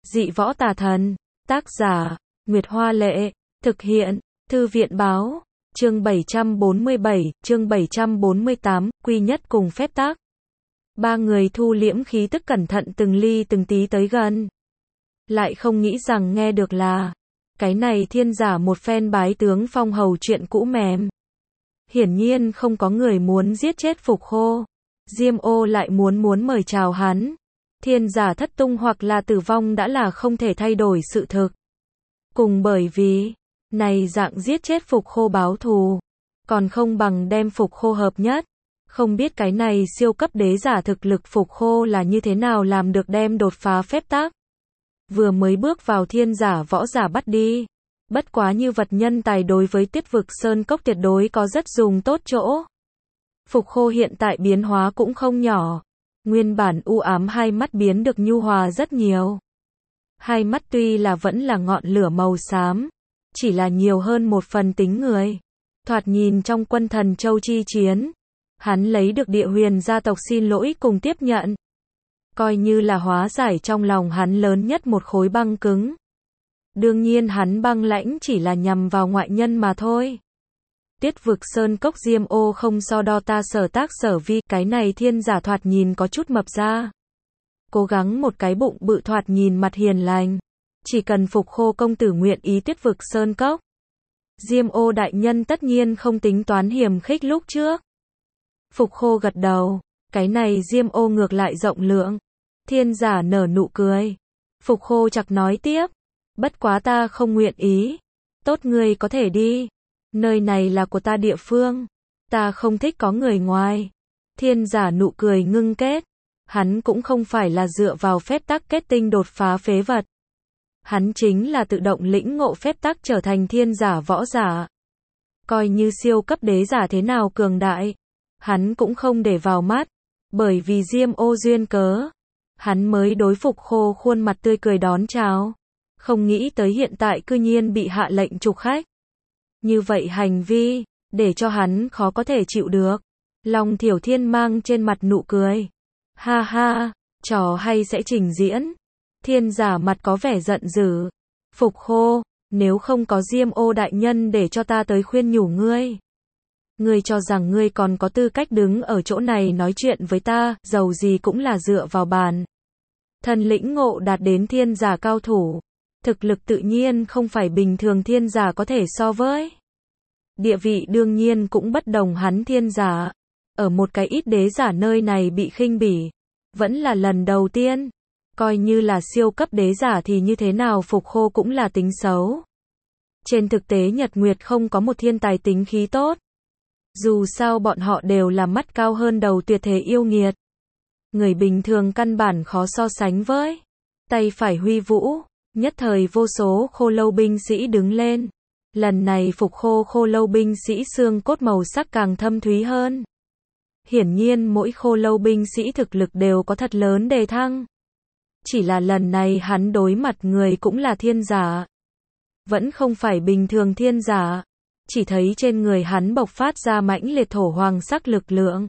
Dị võ tà thần. Tác giả, Nguyệt Hoa Lệ. Thực hiện, Thư viện Báo. Chương 747, chương 748, quy nhất cùng phép tắc. Ba người thu liễm khí tức cẩn thận từng ly từng tí tới gần. Lại không nghĩ rằng nghe được là cái này thiên giả một phen bái tướng phong hầu chuyện cũ mềm. Hiển nhiên không có người muốn giết chết Phục Khô. Diêm Ô lại muốn mời chào hắn. Thiên giả thất tung hoặc là tử vong đã là không thể thay đổi sự thực. Cùng bởi vì này dạng giết chết Phục Khô báo thù, còn không bằng đem Phục Khô hợp nhất. Không biết cái này siêu cấp đế giả thực lực Phục Khô là như thế nào làm được đem đột phá phép tắc. Vừa mới bước vào thiên giả võ giả bắt đi. Bất quá như vật nhân tài đối với Tuyết Vực Sơn Cốc tuyệt đối có rất dùng tốt chỗ. Phục Khô hiện tại biến hóa cũng không nhỏ. Nguyên bản u ám hai mắt biến được nhu hòa rất nhiều. Hai mắt tuy là vẫn là ngọn lửa màu xám, chỉ là nhiều hơn một phần tính người. Thoạt nhìn trong quân thần châu chi chiến, hắn lấy được địa huyền gia tộc xin lỗi cùng tiếp nhận. Coi như là hóa giải trong lòng hắn lớn nhất một khối băng cứng. Đương nhiên hắn băng lãnh chỉ là nhằm vào ngoại nhân mà thôi. Tuyết Vực Sơn Cốc Diêm Ô không so đo ta sở tác sở vi, cái này thiên giả thoạt nhìn có chút mập ra. Cố gắng một cái bụng bự thoạt nhìn mặt hiền lành. Chỉ cần Phục Khô công tử nguyện ý Tuyết Vực Sơn Cốc. Diêm Ô đại nhân tất nhiên không tính toán hiềm khích lúc trước. Phục Khô gật đầu, cái này Diêm Ô ngược lại rộng lượng. Thiên giả nở nụ cười. Phục Khô chặt nói tiếp, bất quá ta không nguyện ý. Tốt ngươi có thể đi. Nơi này là của ta địa phương. Ta không thích có người ngoài. Thiên giả nụ cười ngưng kết. Hắn cũng không phải là dựa vào phép tắc kết tinh đột phá phế vật. Hắn chính là tự động lĩnh ngộ phép tắc trở thành thiên giả võ giả. Coi như siêu cấp đế giả thế nào cường đại, hắn cũng không để vào mắt. Bởi vì Diêm Ô duyên cớ, hắn mới đối Phục Khô khuôn mặt tươi cười đón chào. Không nghĩ tới hiện tại cư nhiên bị hạ lệnh trục khách. Như vậy hành vi, để cho hắn khó có thể chịu được. Long Thiểu Thiên mang trên mặt nụ cười. Ha ha, trò hay sẽ trình diễn. Thiên giả mặt có vẻ giận dữ. Phục Khô, nếu không có Diêm Ô đại nhân để cho ta tới khuyên nhủ ngươi. Ngươi cho rằng ngươi còn có tư cách đứng ở chỗ này nói chuyện với ta, dầu gì cũng là dựa vào bàn. Thần lĩnh ngộ đạt đến thiên giả cao thủ. Thực lực tự nhiên không phải bình thường thiên giả có thể so với. Địa vị đương nhiên cũng bất đồng hắn thiên giả. Ở một cái ít đế giả nơi này bị khinh bỉ. Vẫn là lần đầu tiên. Coi như là siêu cấp đế giả thì như thế nào Phục Khô cũng là tính xấu. Trên thực tế Nhật Nguyệt không có một thiên tài tính khí tốt. Dù sao bọn họ đều là mắt cao hơn đầu tuyệt thế yêu nghiệt. Người bình thường căn bản khó so sánh với. Tay phải huy vũ. Nhất thời vô số khô lâu binh sĩ đứng lên. Lần này Phục Khô khô lâu binh sĩ xương cốt màu sắc càng thâm thúy hơn. Hiển nhiên mỗi khô lâu binh sĩ thực lực đều có thật lớn đề thăng. Chỉ là lần này hắn đối mặt người cũng là thiên giả. Vẫn không phải bình thường thiên giả. Chỉ thấy trên người hắn bộc phát ra mãnh liệt thổ hoàng sắc lực lượng.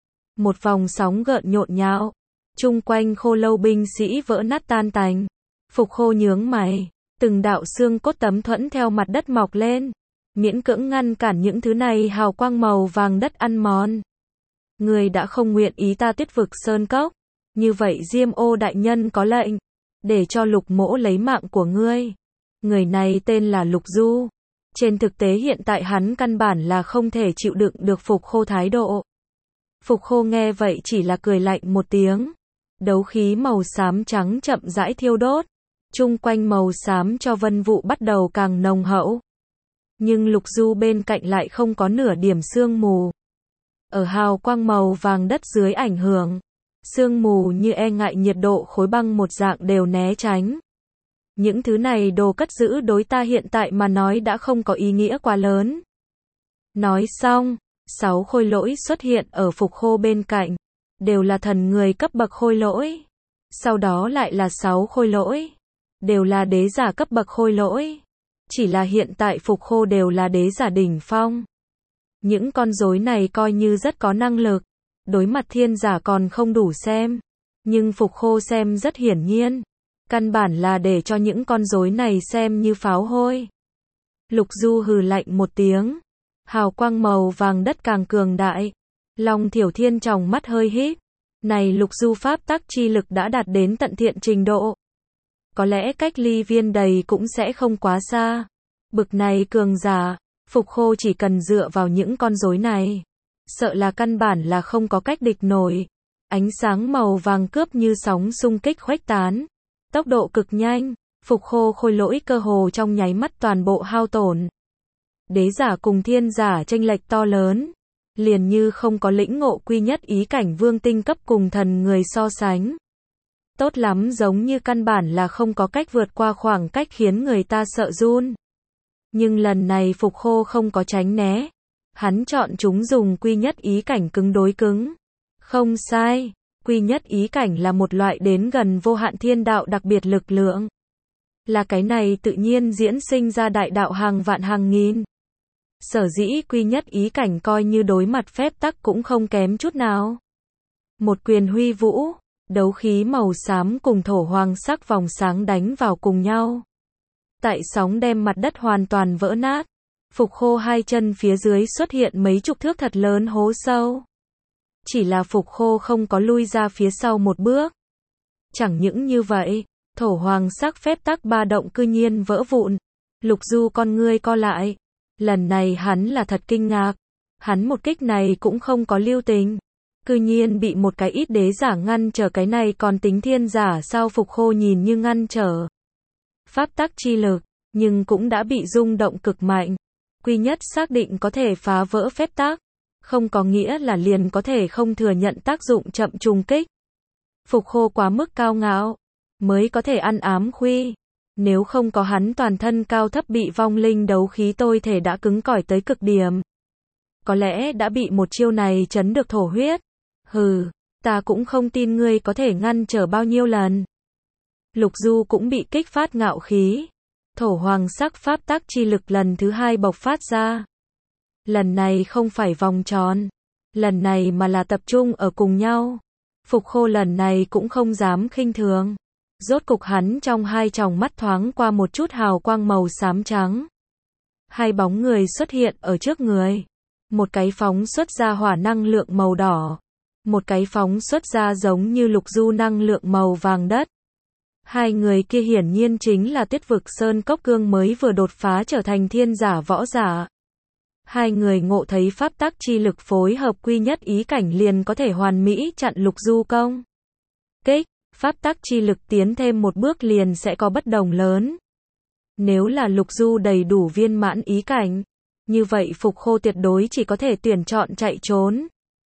Một vòng sóng gợn nhộn nhạo. Chung quanh khô lâu binh sĩ vỡ nát tan tành. Phục Khô nhướng mày. Từng đạo xương cốt tấm thuẫn theo mặt đất mọc lên. Miễn cưỡng ngăn cản những thứ này hào quang màu vàng đất ăn mòn. Người đã không nguyện ý ta Tuyết Vực Sơn Cốc. Như vậy Diêm Ô đại nhân có lệnh. Để cho Lục Mỗ lấy mạng của ngươi. Người này tên là Lục Du. Trên thực tế hiện tại hắn căn bản là không thể chịu đựng được Phục Khô thái độ. Phục Khô nghe vậy chỉ là cười lạnh một tiếng. Đấu khí màu xám trắng chậm rãi thiêu đốt. Chung quanh màu xám cho vân vụ bắt đầu càng nồng hậu. Nhưng Lục Du bên cạnh lại không có nửa điểm sương mù. Ở hào quang màu vàng đất dưới ảnh hưởng, sương mù như e ngại nhiệt độ khối băng một dạng đều né tránh. Những thứ này đồ cất giữ đối ta hiện tại mà nói đã không có ý nghĩa quá lớn. Nói xong, 6 khôi lỗi xuất hiện ở Phục Khô bên cạnh. Đều là thần người cấp bậc khôi lỗi. Sau đó lại là 6 khôi lỗi. Đều là đế giả cấp bậc khôi lỗi. Chỉ là hiện tại Phục Khô đều là đế giả đỉnh phong. Những con rối này coi như rất có năng lực. Đối mặt thiên giả còn không đủ xem. Nhưng Phục Khô xem rất hiển nhiên. Căn bản là để cho những con rối này xem như pháo hôi. Lục Du hừ lạnh một tiếng. Hào quang màu vàng đất càng cường đại. Long Thiểu Thiên tròng mắt hơi híp. Này Lục Du pháp tắc chi lực đã đạt đến tận thiện trình độ. Có lẽ cách ly viên đầy cũng sẽ không quá xa. Bực này cường giả, Phục Khô chỉ cần dựa vào những con rối này. Sợ là căn bản là không có cách địch nổi. Ánh sáng màu vàng cướp như sóng xung kích khuếch tán. Tốc độ cực nhanh, Phục Khô khôi lỗi cơ hồ trong nháy mắt toàn bộ hao tổn. Đế giả cùng thiên giả chênh lệch to lớn. Liền như không có lĩnh ngộ quy nhất ý cảnh vương tinh cấp cùng thần người so sánh. Tốt lắm giống như căn bản là không có cách vượt qua khoảng cách khiến người ta sợ run. Nhưng lần này Phục Khô không có tránh né. Hắn chọn chúng dùng quy nhất ý cảnh cứng đối cứng. Không sai, quy nhất ý cảnh là một loại đến gần vô hạn thiên đạo đặc biệt lực lượng. Là cái này tự nhiên diễn sinh ra đại đạo hàng vạn hàng nghìn. Sở dĩ quy nhất ý cảnh coi như đối mặt phép tắc cũng không kém chút nào. Một quyền huy vũ, đấu khí màu xám cùng thổ hoàng sắc vòng sáng đánh vào cùng nhau. Tại sóng đem mặt đất hoàn toàn vỡ nát. Phục Khô hai chân phía dưới xuất hiện mấy chục thước thật lớn hố sâu. Chỉ là Phục Khô không có lui ra phía sau một bước. Chẳng những như vậy, thổ hoàng sắc phép tắc ba động cư nhiên vỡ vụn. Lục Du con ngươi co lại. Lần này hắn là thật kinh ngạc. Hắn một kích này cũng không có lưu tình. Cư nhiên bị một cái ít đế giả ngăn trở, cái này còn tính thiên giả sao? Phục Khô nhìn như ngăn trở pháp tắc chi lực, nhưng cũng đã bị rung động cực mạnh. Quy nhất xác định có thể phá vỡ phép tắc, không có nghĩa là liền có thể không thừa nhận tác dụng chậm trùng kích. Phục Khô quá mức cao ngạo, mới có thể ăn ám khuy. Nếu không có hắn toàn thân cao thấp bị vong linh đấu khí tôi thể đã cứng cỏi tới cực điểm. Có lẽ đã bị một chiêu này chấn được thổ huyết. Hừ, ta cũng không tin ngươi có thể ngăn trở bao nhiêu lần. Lục Du cũng bị kích phát ngạo khí. Thổ hoàng sắc pháp tắc chi lực lần thứ hai bộc phát ra. Lần này không phải vòng tròn. Lần này mà là tập trung ở cùng nhau. Phục Khô lần này cũng không dám khinh thường. Rốt cục hắn trong hai tròng mắt thoáng qua một chút hào quang màu xám trắng. Hai bóng người xuất hiện ở trước người. Một cái phóng xuất ra hỏa năng lượng màu đỏ. Một cái phóng xuất ra giống như Lục Du năng lượng màu vàng đất. Hai người kia hiển nhiên chính là Tuyết Vực Sơn Cốc Cương mới vừa đột phá trở thành thiên giả võ giả. Hai người ngộ thấy pháp tắc chi lực phối hợp quy nhất ý cảnh liền có thể hoàn mỹ chặn Lục Du công kích. Pháp tắc chi lực tiến thêm một bước liền sẽ có bất đồng lớn. Nếu là Lục Du đầy đủ viên mãn ý cảnh, như vậy Phục Khô tuyệt đối chỉ có thể tuyển chọn chạy trốn.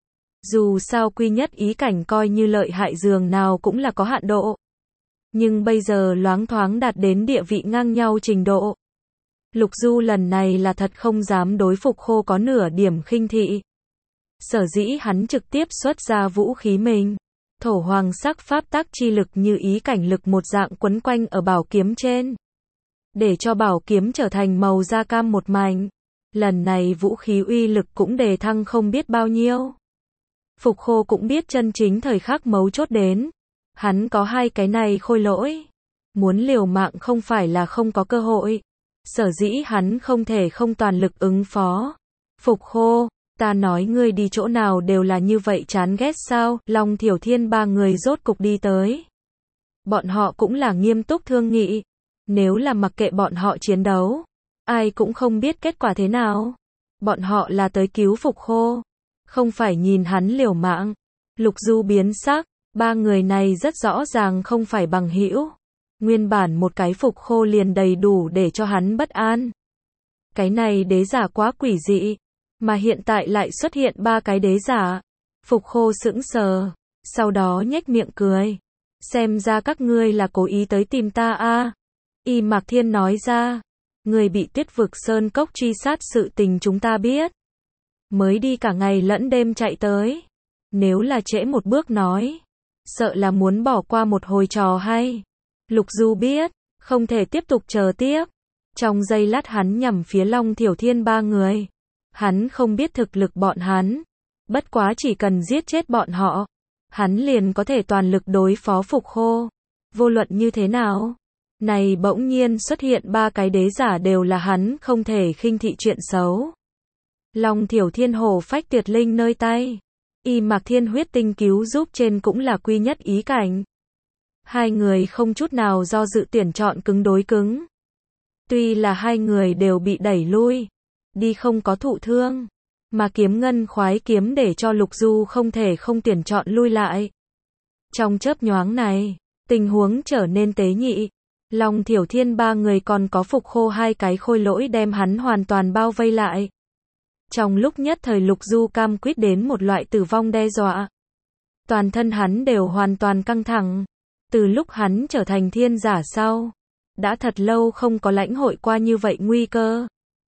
Dù sao quy nhất ý cảnh coi như lợi hại dường nào cũng là có hạn độ. Nhưng bây giờ loáng thoáng đạt đến địa vị ngang nhau trình độ. Lục Du lần này là thật không dám đối Phục Khô có nửa điểm khinh thị. Sở dĩ hắn trực tiếp xuất ra vũ khí mình. Thổ hoàng sắc pháp tắc chi lực như ý cảnh lực một dạng quấn quanh ở bảo kiếm trên. Để cho bảo kiếm trở thành màu da cam một mảnh. Lần này vũ khí uy lực cũng đề thăng không biết bao nhiêu. Phục Khô cũng biết chân chính thời khắc mấu chốt đến. Hắn có hai cái này khôi lỗi. Muốn liều mạng không phải là không có cơ hội. Sở dĩ hắn không thể không toàn lực ứng phó. Phục Khô, ta nói ngươi đi chỗ nào đều là như vậy chán ghét sao? Long Thiểu Thiên ba người rốt cục đi tới. Bọn họ cũng là nghiêm túc thương nghị. Nếu là mặc kệ bọn họ chiến đấu, ai cũng không biết kết quả thế nào. Bọn họ là tới cứu Phục Khô, không phải nhìn hắn liều mạng. Lục Du biến sắc, ba người này rất rõ ràng không phải bằng hữu. Nguyên bản một cái Phục Khô liền đầy đủ để cho hắn bất an. Cái này đế giả quá quỷ dị, mà hiện tại lại xuất hiện ba cái đế giả. Phục Khô sững sờ, sau đó nhếch miệng cười. Xem ra các ngươi là cố ý tới tìm ta a. Y Mạc Thiên nói ra, người bị Tuyết Vực Sơn Cốc truy sát sự tình chúng ta biết. Mới đi cả ngày lẫn đêm chạy tới. Nếu là trễ một bước nói, sợ là muốn bỏ qua một hồi trò hay. Lục Du biết, không thể tiếp tục chờ tiếp. Trong giây lát hắn nhằm phía Long Thiểu Thiên ba người. Hắn không biết thực lực bọn hắn. Bất quá chỉ cần giết chết bọn họ, hắn liền có thể toàn lực đối phó Phục Khô. Vô luận như thế nào, này bỗng nhiên xuất hiện ba cái đế giả đều là hắn không thể khinh thị chuyện xấu. Long Thiểu Thiên hổ phách tuyệt linh nơi tay, Y Mạc Thiên huyết tinh cứu giúp trên cũng là quy nhất ý cảnh. Hai người không chút nào do dự tuyển chọn cứng đối cứng. Tuy là hai người đều bị đẩy lui, đi không có thụ thương, mà kiếm ngân khoái kiếm để cho Lục Du không thể không tuyển chọn lui lại. Trong chớp nhoáng này, tình huống trở nên tế nhị. Long Thiểu Thiên ba người còn có Phục Khô hai cái khôi lỗi đem hắn hoàn toàn bao vây lại. Trong lúc nhất thời Lục Du cam quyết đến một loại tử vong đe dọa. Toàn thân hắn đều hoàn toàn căng thẳng. Từ lúc hắn trở thành thiên giả sau, đã thật lâu không có lãnh hội qua như vậy nguy cơ.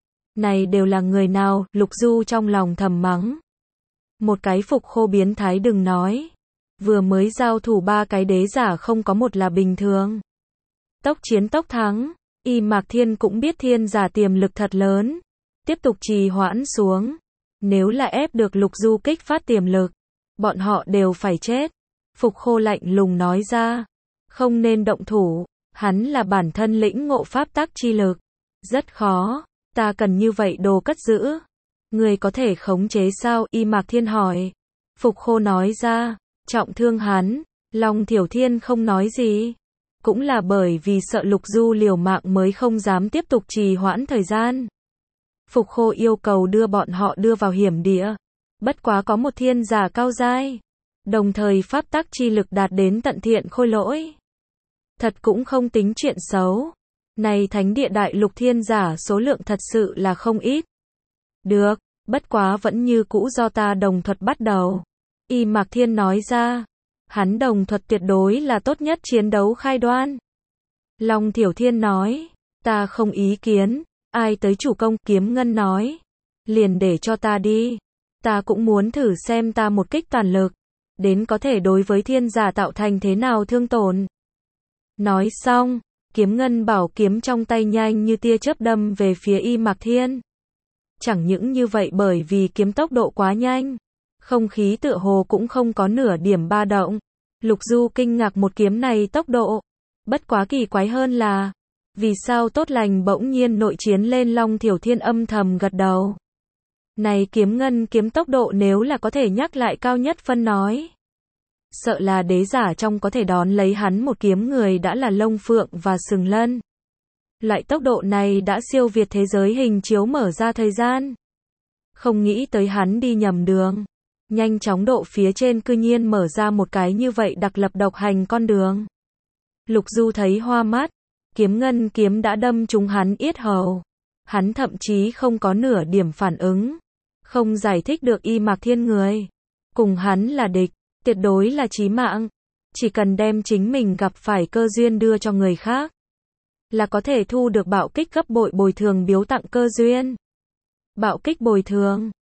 Này đều là người nào, Lục Du trong lòng thầm mắng. Một cái Phục Khô biến thái đừng nói. Vừa mới giao thủ ba cái đế giả không có một là bình thường. Tốc chiến tốc thắng, Y Mạc Thiên cũng biết thiên giả tiềm lực thật lớn. Tiếp tục trì hoãn xuống. Nếu là ép được Lục Du kích phát tiềm lực, bọn họ đều phải chết. Phục Khô lạnh lùng nói ra. Không nên động thủ, hắn là bản thân lĩnh ngộ pháp tắc chi lực. Rất khó, ta cần như vậy đồ cất giữ. Người có thể khống chế sao? Y Mạc Thiên hỏi. Phục Khô nói ra, trọng thương hắn, Long Thiểu Thiên không nói gì. Cũng là bởi vì sợ Lục Du liều mạng mới không dám tiếp tục trì hoãn thời gian. Phục Khô yêu cầu đưa bọn họ đưa vào hiểm địa. Bất quá có một thiên giả cao giai, đồng thời pháp tắc chi lực đạt đến tận thiện khôi lỗi. Thật cũng không tính chuyện xấu. Này thánh địa đại lục thiên giả số lượng thật sự là không ít. Được, bất quá vẫn như cũ do ta đồng thuật bắt đầu. Y Mạc Thiên nói ra. Hắn đồng thuật tuyệt đối là tốt nhất chiến đấu khai đoan. Long Thiểu Thiên nói. Ta không ý kiến. Ai tới chủ công? Kiếm Ngân nói. Liền để cho ta đi. Ta cũng muốn thử xem ta một kích toàn lực. Đến có thể đối với thiên giả tạo thành thế nào thương tổn. Nói xong, Kiếm Ngân bảo kiếm trong tay nhanh như tia chớp đâm về phía Y Mạc Thiên. Chẳng những như vậy bởi vì kiếm tốc độ quá nhanh, không khí tựa hồ cũng không có nửa điểm ba động. Lục Du kinh ngạc một kiếm này tốc độ. Bất quá kỳ quái hơn là, vì sao Tốt Lành bỗng nhiên nội chiến lên? Long Thiểu Thiên âm thầm gật đầu. Này Kiếm Ngân kiếm tốc độ nếu là có thể nhắc lại cao nhất phân nói. Sợ là đế giả trong có thể đón lấy hắn một kiếm người đã là Lông Phượng và Sừng Lân. Loại tốc độ này đã siêu việt thế giới hình chiếu mở ra thời gian. Không nghĩ tới hắn đi nhầm đường. Nhanh chóng độ phía trên cư nhiên mở ra một cái như vậy đặc lập độc hành con đường. Lục Du thấy hoa mắt. Kiếm Ngân kiếm đã đâm trúng hắn yết hầu. Hắn thậm chí không có nửa điểm phản ứng. Không giải thích được Y Mạc Thiên người. Cùng hắn là địch. Tuyệt đối là chí mạng. Chỉ cần đem chính mình gặp phải cơ duyên đưa cho người khác, là có thể thu được bạo kích gấp bội bồi thường biếu tặng cơ duyên. Bạo kích bồi thường.